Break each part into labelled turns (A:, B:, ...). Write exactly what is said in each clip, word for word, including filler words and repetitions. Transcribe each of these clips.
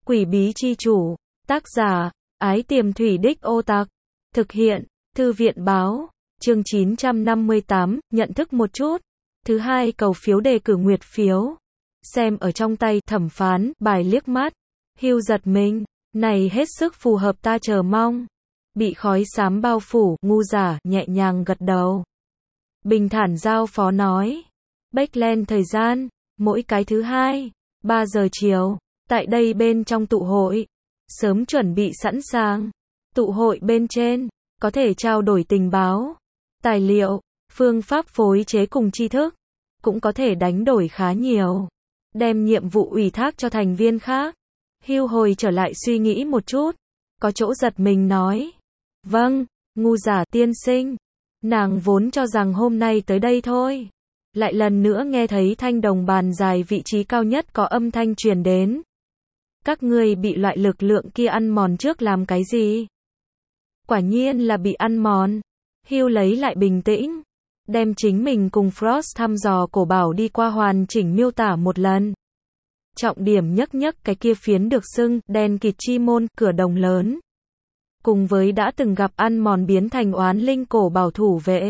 A: Quỷ bí chi chủ, tác giả, Ái Tiềm Thủy Đích Ô Tạc, thực hiện, Thư viện báo, chương chín trăm năm mươi tám, nhận thức một chút. Thứ hai, cầu phiếu đề cử nguyệt phiếu. Xem ở trong tay thẩm phán, bài liếc mắt. Hugh giật mình, này hết sức phù hợp ta chờ mong. Bị khói xám bao phủ, ngu giả, nhẹ nhàng gật đầu. Bình thản giao phó nói. Backland thời gian, mỗi cái thứ hai, ba giờ chiều, tại đây bên trong tụ hội. Sớm chuẩn bị sẵn sàng. Tụ hội bên trên, có thể trao đổi tình báo, tài liệu, phương pháp phối chế cùng tri thức. Cũng có thể đánh đổi khá nhiều. Đem nhiệm vụ ủy thác cho thành viên khác. Hugh hồi trở lại suy nghĩ một chút. Có chỗ giật mình nói. Vâng, ngu giả tiên sinh. Nàng vốn cho rằng hôm nay tới đây thôi. Lại lần nữa nghe thấy thanh đồng bàn dài vị trí cao nhất có âm thanh truyền đến. Các ngươi bị loại lực lượng kia ăn mòn trước làm cái gì? Quả nhiên là bị ăn mòn. Hugh lấy lại bình tĩnh. Đem chính mình cùng Frost thăm dò cổ bảo đi qua hoàn chỉnh miêu tả một lần. Trọng điểm nhấc nhấc cái kia phiến được xưng, đen kịt chi môn, cửa đồng lớn. Cùng với đã từng gặp ăn mòn biến thành oán linh cổ bảo thủ vệ.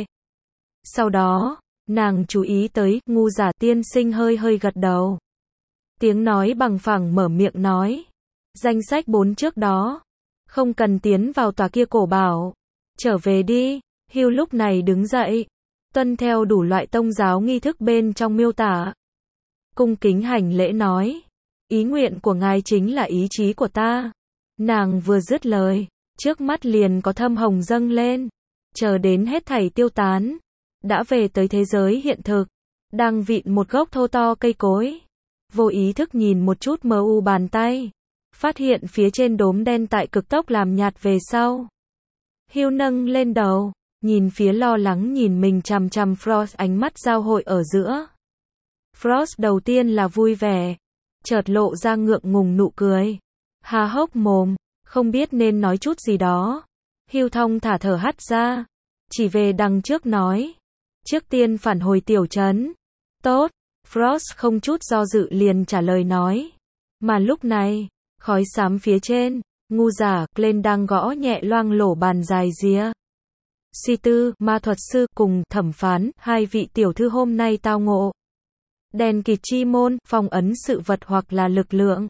A: Sau đó, nàng chú ý tới, ngu giả tiên sinh hơi hơi gật đầu. Tiếng nói bằng phẳng mở miệng nói. Danh sách bốn trước đó. Không cần tiến vào tòa kia cổ bảo. Trở về đi. Hugh lúc này đứng dậy. Tuân theo đủ loại tông giáo nghi thức bên trong miêu tả. Cung kính hành lễ nói. Ý nguyện của ngài chính là ý chí của ta. Nàng vừa dứt lời. Trước mắt liền có thâm hồng dâng lên. Chờ đến hết thảy tiêu tán. Đã về tới thế giới hiện thực. Đang vịn một gốc thô to cây cối. Vô ý thức nhìn một chút mờ u bàn tay. Phát hiện phía trên đốm đen tại cực tốc làm nhạt về sau. Hugh nâng lên đầu. Nhìn phía lo lắng nhìn mình chằm chằm Frost, ánh mắt giao hội ở giữa. Frost đầu tiên là vui vẻ. Chợt lộ ra ngượng ngùng nụ cười. Há hốc mồm. Không biết nên nói chút gì đó. Hugh thong thả thở hắt ra. Chỉ về đằng trước nói. Trước tiên phản hồi tiểu trấn. Tốt. Frost không chút do dự liền trả lời nói. Mà lúc này, khói xám phía trên, ngu giả, Glenn đang gõ nhẹ loang lổ bàn dài rìa. Suy tư, ma thuật sư, cùng thẩm phán, hai vị tiểu thư hôm nay tao ngộ. Đèn kịt chi môn, phong ấn sự vật hoặc là lực lượng.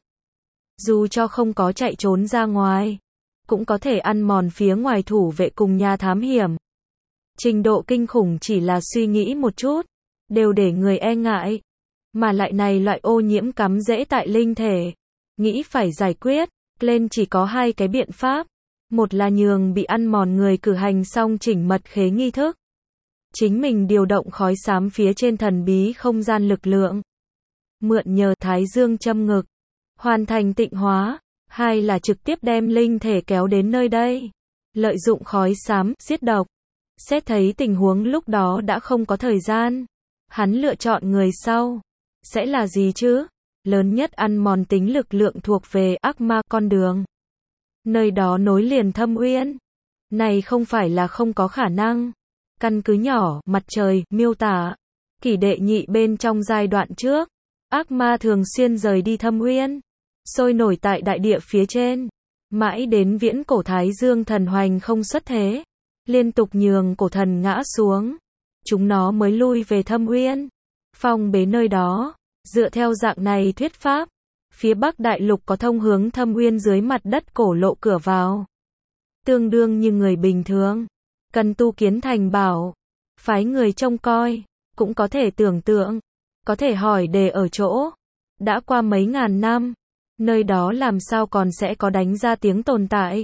A: Dù cho không có chạy trốn ra ngoài, cũng có thể ăn mòn phía ngoài thủ vệ cùng nhà thám hiểm. Trình độ kinh khủng chỉ là suy nghĩ một chút, đều để người e ngại. Mà lại này loại ô nhiễm cắm rễ tại linh thể. Nghĩ phải giải quyết, lên chỉ có hai cái biện pháp. Một là nhường bị ăn mòn người cử hành xong chỉnh mật khế nghi thức. Chính mình điều động khói xám phía trên thần bí không gian lực lượng. Mượn nhờ thái dương châm ngực. Hoàn thành tịnh hóa. Hai là trực tiếp đem linh thể kéo đến nơi đây. Lợi dụng khói xám, giết độc. Xét thấy tình huống lúc đó đã không có thời gian. Hắn lựa chọn người sau. Sẽ là gì chứ? Lớn nhất ăn mòn tính lực lượng thuộc về ác ma con đường. Nơi đó nối liền thâm uyên. Này không phải là không có khả năng. Căn cứ nhỏ, mặt trời, miêu tả. Kỷ đệ nhị bên trong giai đoạn trước. Ác ma thường xuyên rời đi thâm uyên. Sôi nổi tại đại địa phía trên. Mãi đến viễn cổ thái dương thần hoành không xuất thế. Liên tục nhường cổ thần ngã xuống. Chúng nó mới lui về thâm uyên. Phong bế nơi đó. Dựa theo dạng này thuyết pháp. Phía Bắc Đại Lục có thông hướng thâm uyên dưới mặt đất cổ lộ cửa vào. Tương đương như người bình thường. Cần tu kiến thành bảo. Phái người trông coi. Cũng có thể tưởng tượng. Có thể hỏi đề ở chỗ. Đã qua mấy ngàn năm. Nơi đó làm sao còn sẽ có đánh ra tiếng tồn tại.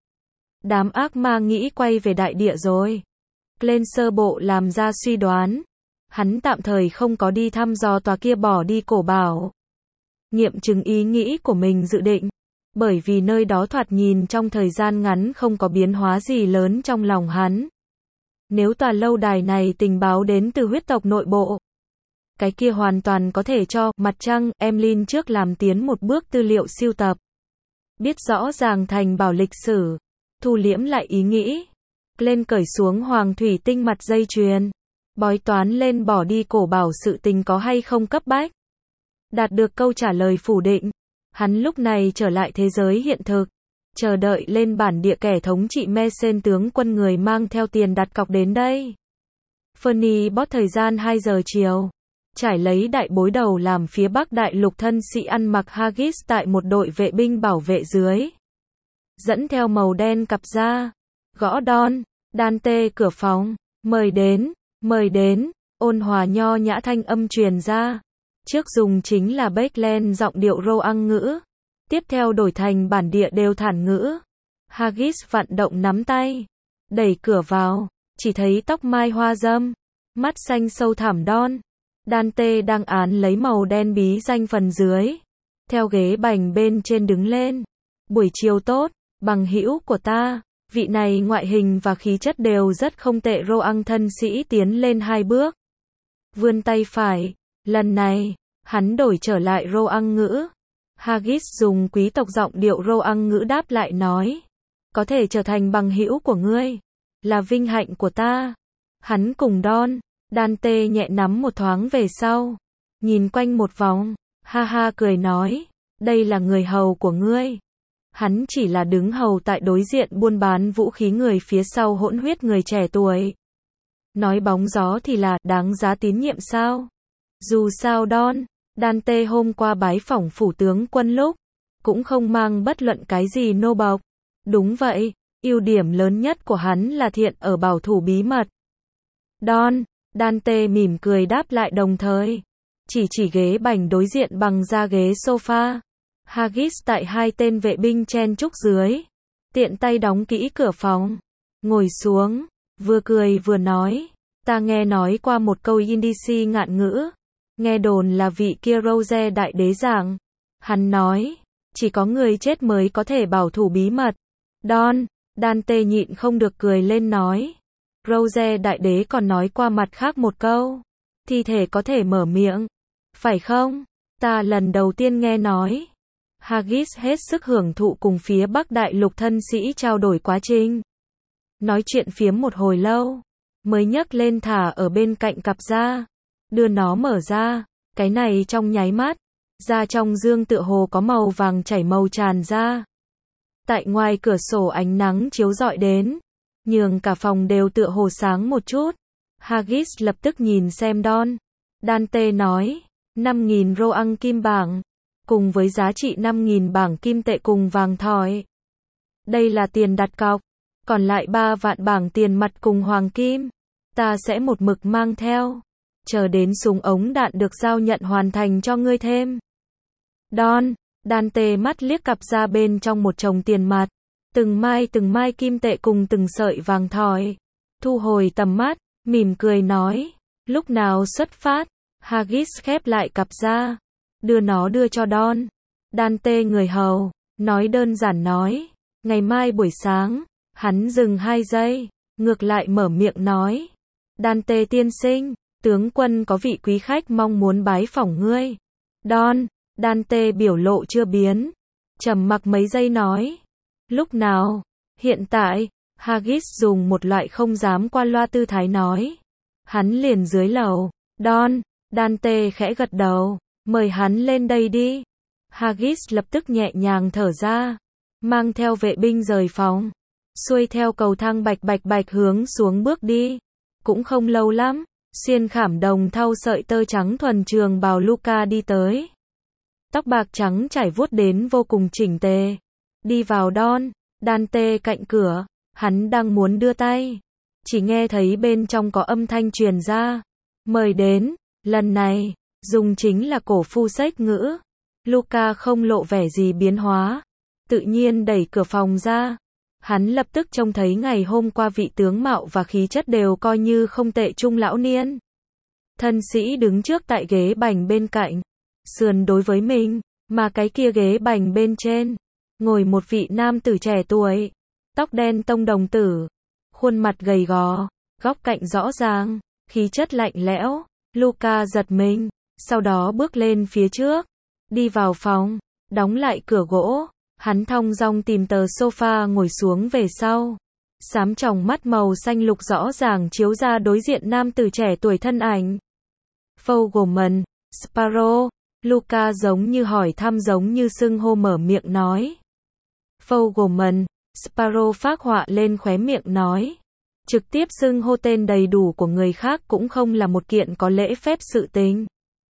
A: Đám ác ma nghĩ quay về đại địa rồi. Lên sơ bộ làm ra suy đoán. Hắn tạm thời không có đi thăm dò tòa kia bỏ đi cổ bảo. Nghiệm chứng ý nghĩ của mình dự định. Bởi vì nơi đó thoạt nhìn trong thời gian ngắn không có biến hóa gì lớn trong lòng hắn. Nếu tòa lâu đài này tình báo đến từ huyết tộc nội bộ. Cái kia hoàn toàn có thể cho mặt trăng, Emlyn trước làm tiến một bước tư liệu siêu tập. Biết rõ ràng thành bảo lịch sử. Thu liễm lại ý nghĩ. Lên cởi xuống hoàng thủy tinh mặt dây chuyền. Bói toán lên bỏ đi cổ bảo sự tình có hay không cấp bách. Đạt được câu trả lời phủ định. Hắn lúc này trở lại thế giới hiện thực, chờ đợi lên bản địa kẻ thống trị Mesen tướng quân người mang theo tiền đặt cọc đến đây. Fernie bót thời gian hai giờ chiều. Trải lấy đại bối đầu làm phía bắc đại lục thân sĩ ăn mặc haggis tại một đội vệ binh bảo vệ dưới. Dẫn theo màu đen cặp da. Gõ đon, Dante cửa phòng. Mời đến, mời đến, ôn hòa nho nhã thanh âm truyền ra. Trước dùng chính là Backland giọng điệu Roang ngữ. Tiếp theo đổi thành bản địa đều thản ngữ. Haggis vận động nắm tay. Đẩy cửa vào, chỉ thấy tóc mai hoa dâm. Mắt xanh sâu thẳm đon. Dante đang án lấy màu đen bí danh phần dưới. Theo ghế bành bên trên đứng lên. Buổi chiều tốt, bằng hữu của ta. Vị này ngoại hình và khí chất đều rất không tệ. Roang thân sĩ tiến lên hai bước. Vươn tay phải. Lần này, hắn đổi trở lại Roang ngữ. Haggis dùng quý tộc giọng điệu Roang ngữ đáp lại nói. Có thể trở thành bằng hữu của ngươi. Là vinh hạnh của ta. Hắn cùng Don. Dante nhẹ nắm một thoáng về sau. Nhìn quanh một vòng. Ha ha cười nói. Đây là người hầu của ngươi. Hắn chỉ là đứng hầu tại đối diện buôn bán vũ khí người phía sau hỗn huyết người trẻ tuổi. Nói bóng gió thì là đáng giá tín nhiệm sao? Dù sao Don. Dante hôm qua bái phỏng phủ tướng quân lúc. Cũng không mang bất luận cái gì nô bộc. Đúng vậy. Ưu điểm lớn nhất của hắn là thiện ở bảo thủ bí mật. Don. Dante mỉm cười đáp lại đồng thời. Chỉ chỉ ghế bành đối diện bằng da ghế sofa. Haggis tại hai tên vệ binh chen chúc dưới. Tiện tay đóng kỹ cửa phòng. Ngồi xuống. Vừa cười vừa nói. Ta nghe nói qua một câu Indici ngạn ngữ. Nghe đồn là vị kia Rose đại đế giảng. Hắn nói. Chỉ có người chết mới có thể bảo thủ bí mật. Don. Dante nhịn không được cười lên nói. Rose đại đế còn nói qua mặt khác một câu. Thi thể có thể mở miệng. Phải không? Ta lần đầu tiên nghe nói. Haggis hết sức hưởng thụ cùng phía bắc đại lục thân sĩ trao đổi quá trình. Nói chuyện phiếm một hồi lâu. Mới nhấc lên thả ở bên cạnh cặp da. Đưa nó mở ra. Cái này trong nháy mắt. Da trong dương tựa hồ có màu vàng chảy màu tràn ra. Tại ngoài cửa sổ ánh nắng chiếu rọi đến. Nhường cả phòng đều tựa hồ sáng một chút. Haggis lập tức nhìn xem Don. Dante nói. năm nghìn Roang kim bảng. Cùng với giá trị năm nghìn bảng kim tệ cùng vàng thỏi. Đây là tiền đặt cọc. Còn lại ba vạn bảng tiền mặt cùng hoàng kim. Ta sẽ một mực mang theo. Chờ đến súng ống đạn được giao nhận hoàn thành cho ngươi thêm. Don. Dante mắt liếc cặp ra bên trong một chồng tiền mặt. Từng mai từng mai kim tệ cùng từng sợi vàng thỏi. Thu hồi tầm mắt, mỉm cười nói. Lúc nào xuất phát? Haggis khép lại cặp ra. Đưa nó đưa cho Don. Dante người hầu. Nói đơn giản nói. Ngày mai buổi sáng. Hắn dừng hai giây. Ngược lại mở miệng nói. Dante tiên sinh. Tướng quân có vị quý khách mong muốn bái phỏng ngươi. Don. Dante biểu lộ chưa biến. Trầm mặc mấy giây nói. Lúc nào? Hiện tại. Haggis dùng một loại không dám qua loa tư thái nói. Hắn liền dưới lầu. Don. Dante khẽ gật đầu. Mời hắn lên đây đi. Haggis lập tức nhẹ nhàng thở ra. Mang theo vệ binh rời phòng. Xuôi theo cầu thang bạch bạch bạch hướng xuống bước đi. Cũng không lâu lắm. Xuyên khảm đồng thau sợi tơ trắng thuần trường bào Luca đi tới. Tóc bạc trắng trải vuốt đến vô cùng chỉnh tề. Đi vào Don. Dante cạnh cửa. Hắn đang muốn đưa tay. Chỉ nghe thấy bên trong có âm thanh truyền ra. Mời đến. Lần này. Dùng chính là cổ phu sách ngữ. Luca không lộ vẻ gì biến hóa. Tự nhiên đẩy cửa phòng ra. Hắn lập tức trông thấy ngày hôm qua vị tướng mạo và khí chất đều coi như không tệ trung lão niên. Thân sĩ đứng trước tại ghế bành bên cạnh. Sườn đối với mình. Mà cái kia ghế bành bên trên. Ngồi một vị nam tử trẻ tuổi. Tóc đen tông đồng tử. Khuôn mặt gầy gò. Góc cạnh rõ ràng. Khí chất lạnh lẽo. Luca giật mình. Sau đó bước lên phía trước. Đi vào phòng. Đóng lại cửa gỗ. Hắn thong dong tìm tờ sofa ngồi xuống về sau. Xám tròng mắt màu xanh lục rõ ràng chiếu ra đối diện nam tử trẻ tuổi thân ảnh. Fogelman, Sparrow. Luca giống như hỏi thăm giống như xưng hô mở miệng nói. Fogelman, Sparrow phác họa lên khóe miệng nói. Trực tiếp xưng hô tên đầy đủ của người khác cũng không là một kiện có lễ phép sự tình.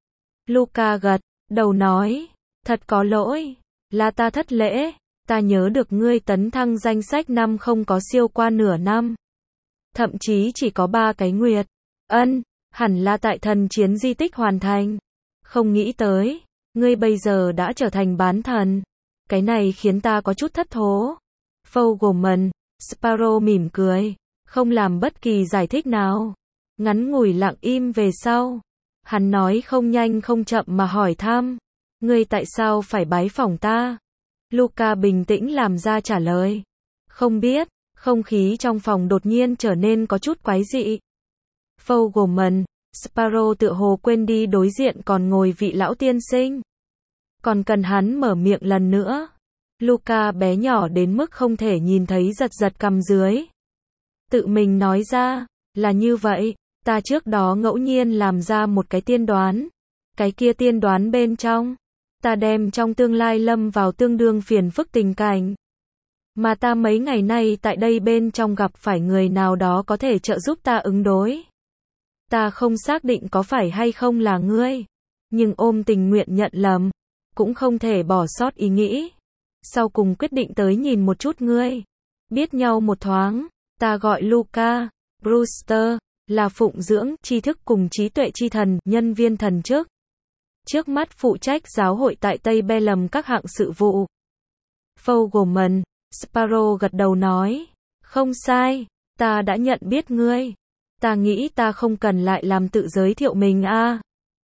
A: Luca gật đầu nói. Thật có lỗi, là ta thất lễ, ta nhớ được ngươi tấn thăng danh sách năm không có siêu qua nửa năm. Thậm chí chỉ có ba cái nguyệt. Ân, hẳn là tại thần chiến di tích hoàn thành. Không nghĩ tới, ngươi bây giờ đã trở thành bán thần. Cái này khiến ta có chút thất thố. Fogelman, Sparrow mỉm cười, không làm bất kỳ giải thích nào. Ngắn ngủi lặng im về sau. Hắn nói không nhanh không chậm mà hỏi thăm. Ngươi tại sao phải bái phỏng ta? Luca bình tĩnh làm ra trả lời. Không biết, không khí trong phòng đột nhiên trở nên có chút quái dị. Fogelman, Sparrow tựa hồ quên đi đối diện còn ngồi vị lão tiên sinh. Còn cần hắn mở miệng lần nữa. Luca bé nhỏ đến mức không thể nhìn thấy giật giật cằm dưới. Tự mình nói ra, là như vậy, ta trước đó ngẫu nhiên làm ra một cái tiên đoán. Cái kia tiên đoán bên trong, ta đem trong tương lai lâm vào tương đương phiền phức tình cảnh. Mà ta mấy ngày nay tại đây bên trong gặp phải người nào đó có thể trợ giúp ta ứng đối. Ta không xác định có phải hay không là ngươi, nhưng ôm tình nguyện nhận lầm, cũng không thể bỏ sót ý nghĩ. Sau cùng quyết định tới nhìn một chút ngươi. Biết nhau một thoáng, ta gọi Luca, Brewster, là phụng dưỡng, tri thức cùng trí tuệ chi thần, nhân viên thần chức. Trước mắt phụ trách giáo hội tại Tây Bellum các hạng sự vụ. Fogelman, Sparrow gật đầu nói. Không sai, ta đã nhận biết ngươi. Ta nghĩ ta không cần lại làm tự giới thiệu mình a. À.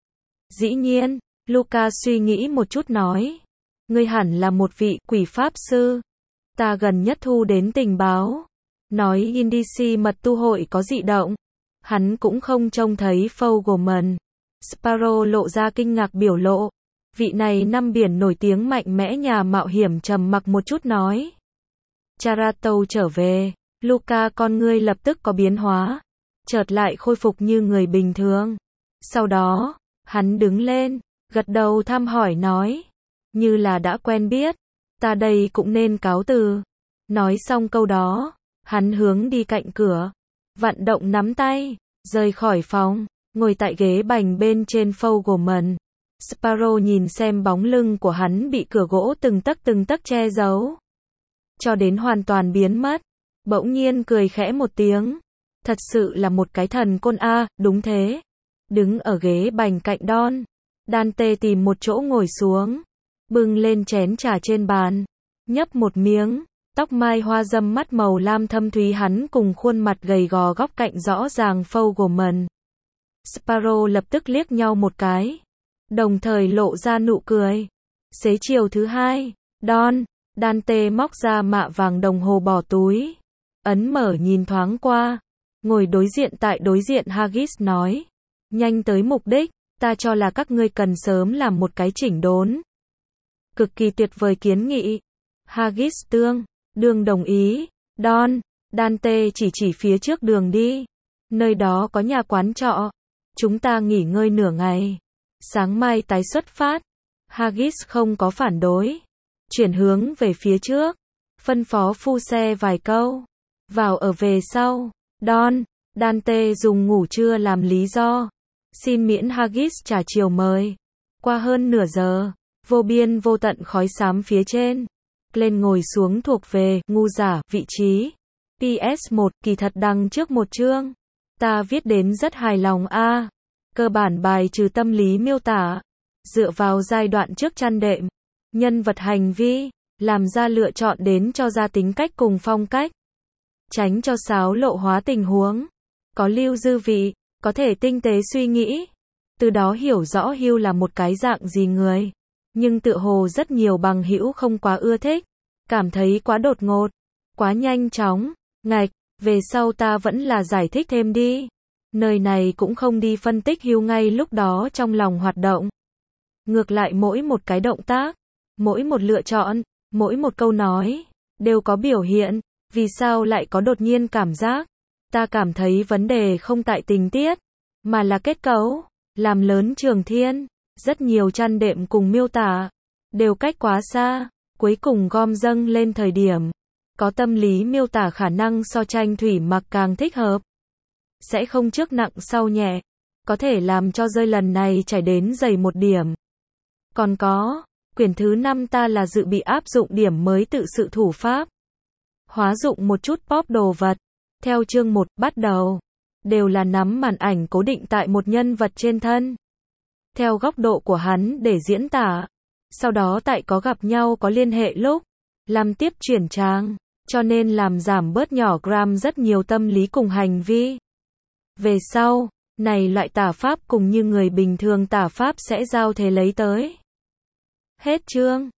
A: Dĩ nhiên, Luca suy nghĩ một chút nói. Ngươi hẳn là một vị quỷ pháp sư. Ta gần nhất thu đến tình báo. Nói Indici mật tu hội có dị động. Hắn cũng không trông thấy Fogelman. Sparrow lộ ra kinh ngạc biểu lộ. Vị này năm biển nổi tiếng mạnh mẽ nhà mạo hiểm trầm mặc một chút nói. Charato trở về. Luca con ngươi lập tức có biến hóa. Chợt lại khôi phục như người bình thường. Sau đó, hắn đứng lên, gật đầu thăm hỏi nói. Như là đã quen biết. Ta đây cũng nên cáo từ. Nói xong câu đó, hắn hướng đi cạnh cửa. Vận động nắm tay, rời khỏi phòng. Ngồi tại ghế bành bên trên Fogelman. Sparrow nhìn xem bóng lưng của hắn bị cửa gỗ từng tấc từng tấc che giấu. Cho đến hoàn toàn biến mất. Bỗng nhiên cười khẽ một tiếng. Thật sự là một cái thần côn a, à, đúng thế. Đứng ở ghế bành cạnh Don. Dante tìm một chỗ ngồi xuống. Bưng lên chén trà trên bàn. Nhấp một miếng. Tóc mai hoa râm mắt màu lam thâm thúy hắn cùng khuôn mặt gầy gò góc cạnh rõ ràng Fogelman. Sparrow lập tức liếc nhau một cái. Đồng thời lộ ra nụ cười. Xế chiều thứ hai, Don, Dante móc ra mạ vàng đồng hồ bỏ túi. Ấn mở nhìn thoáng qua. Ngồi đối diện tại đối diện Haggis nói. Nhanh tới mục đích, ta cho là các ngươi cần sớm làm một cái chỉnh đốn. Cực kỳ tuyệt vời kiến nghị. Haggis tương, đương đồng ý. Don, Dante chỉ chỉ phía trước đường đi. Nơi đó có nhà quán trọ. Chúng ta nghỉ ngơi nửa ngày. Sáng mai tái xuất phát. Haggis không có phản đối. Chuyển hướng về phía trước. Phân phó phu xe vài câu. Vào ở về sau. Don, Dante dùng ngủ trưa làm lý do. Xin miễn Haggis trả chiều mời. Qua hơn nửa giờ. Vô biên vô tận khói xám phía trên. Lên ngồi xuống thuộc về, ngu giả, vị trí. pê ét một, kỳ thật đăng trước một chương. Ta viết đến rất hài lòng a. À. Cơ bản bài trừ tâm lý miêu tả. Dựa vào giai đoạn trước chăn đệm. Nhân vật hành vi. Làm ra lựa chọn đến cho ra tính cách cùng phong cách. Tránh cho xáo lộ hóa tình huống. Có lưu dư vị. Có thể tinh tế suy nghĩ. Từ đó hiểu rõ Hugh là một cái dạng gì người. Nhưng tựa hồ rất nhiều bằng hữu không quá ưa thích. Cảm thấy quá đột ngột. Quá nhanh chóng. Ngạch, về sau ta vẫn là giải thích thêm đi. Nơi này cũng không đi phân tích Hugh ngay lúc đó trong lòng hoạt động. Ngược lại mỗi một cái động tác, mỗi một lựa chọn, mỗi một câu nói, đều có biểu hiện. Vì sao lại có đột nhiên cảm giác? Ta cảm thấy vấn đề không tại tình tiết, mà là kết cấu. Làm lớn Trường Thiên, Rất nhiều chăn đệm cùng miêu tả, đều cách quá xa, cuối cùng gom dâng lên thời điểm. Có tâm lý miêu tả khả năng so tranh thủy mặc càng thích hợp. Sẽ không trước nặng sau nhẹ. Có thể làm cho rơi lần này chảy đến dày một điểm. Còn có, quyển thứ năm ta là dự bị áp dụng điểm mới tự sự thủ pháp. Hóa dụng một chút pop đồ vật. Theo chương một, bắt đầu. Đều là nắm màn ảnh cố định tại một nhân vật trên thân. Theo góc độ của hắn để diễn tả. Sau đó tại có gặp nhau có liên hệ lúc. Làm tiếp chuyển trang. Cho nên làm giảm bớt nhỏ gram rất nhiều tâm lý cùng hành vi. Về sau, này loại tả pháp cùng như người bình thường tả pháp sẽ giao thế lấy tới. Hết chương.